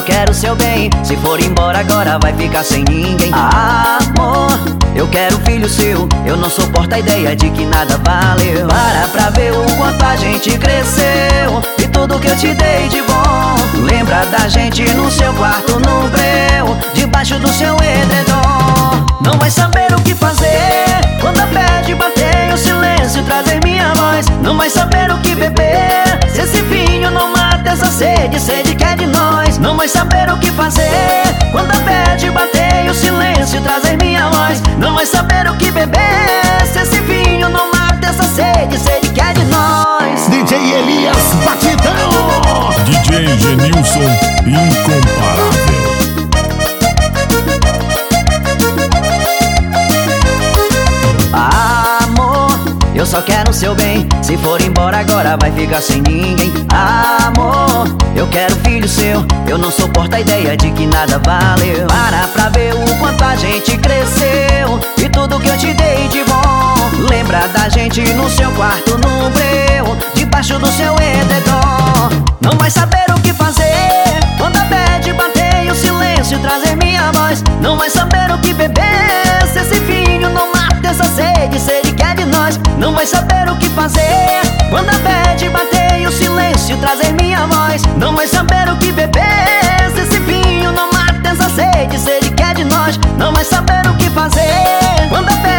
quero seu bem. Se for embora agora vai ficar sem ninguém. Amor, eu quero filho seu. Eu não suporto a ideia de que nada valeu. Para pra ver o quanto a gente cresceu e tudo que eu te dei de bom. Lembra da gente no seu quarto, no breu, debaixo do seu edredom. Não vai saber o que fazer quando a pede bater e o silêncio trazer minha voz. Não vai saber o que beber se esse vinho não mata essa sede, sede que é de nós. Não vai saber o que fazer quando a pede bater e o silêncio trazer minha voz. Não vai saber o que beber se esse vinho não mata essa sede, sede que é de nós. DJ Elias Batidão, DJ Genilson incomparável. Amor, eu só quero seu bem. Se for embora agora vai ficar sem ninguém. Amor, eu quero filho seu. Eu não suporto a ideia de que nada valeu. Para pra ver o quanto a gente cresceu e tudo que eu te dei de bom. Lembra da gente no seu quarto, no breu, debaixo do seu edredom. Não vai saber o que fazer quando a pede bater e o silêncio trazer minha voz. Não vai saber o que beber se esse vinho não mata essa sede, sede que é de nós. Não vai saber o que fazer quando a pede bater e o silêncio trazer minha voz. Não vai saber o que beber se esse vinho não mata essa sede, sede que é de nós. Não vai saber o que fazer quando a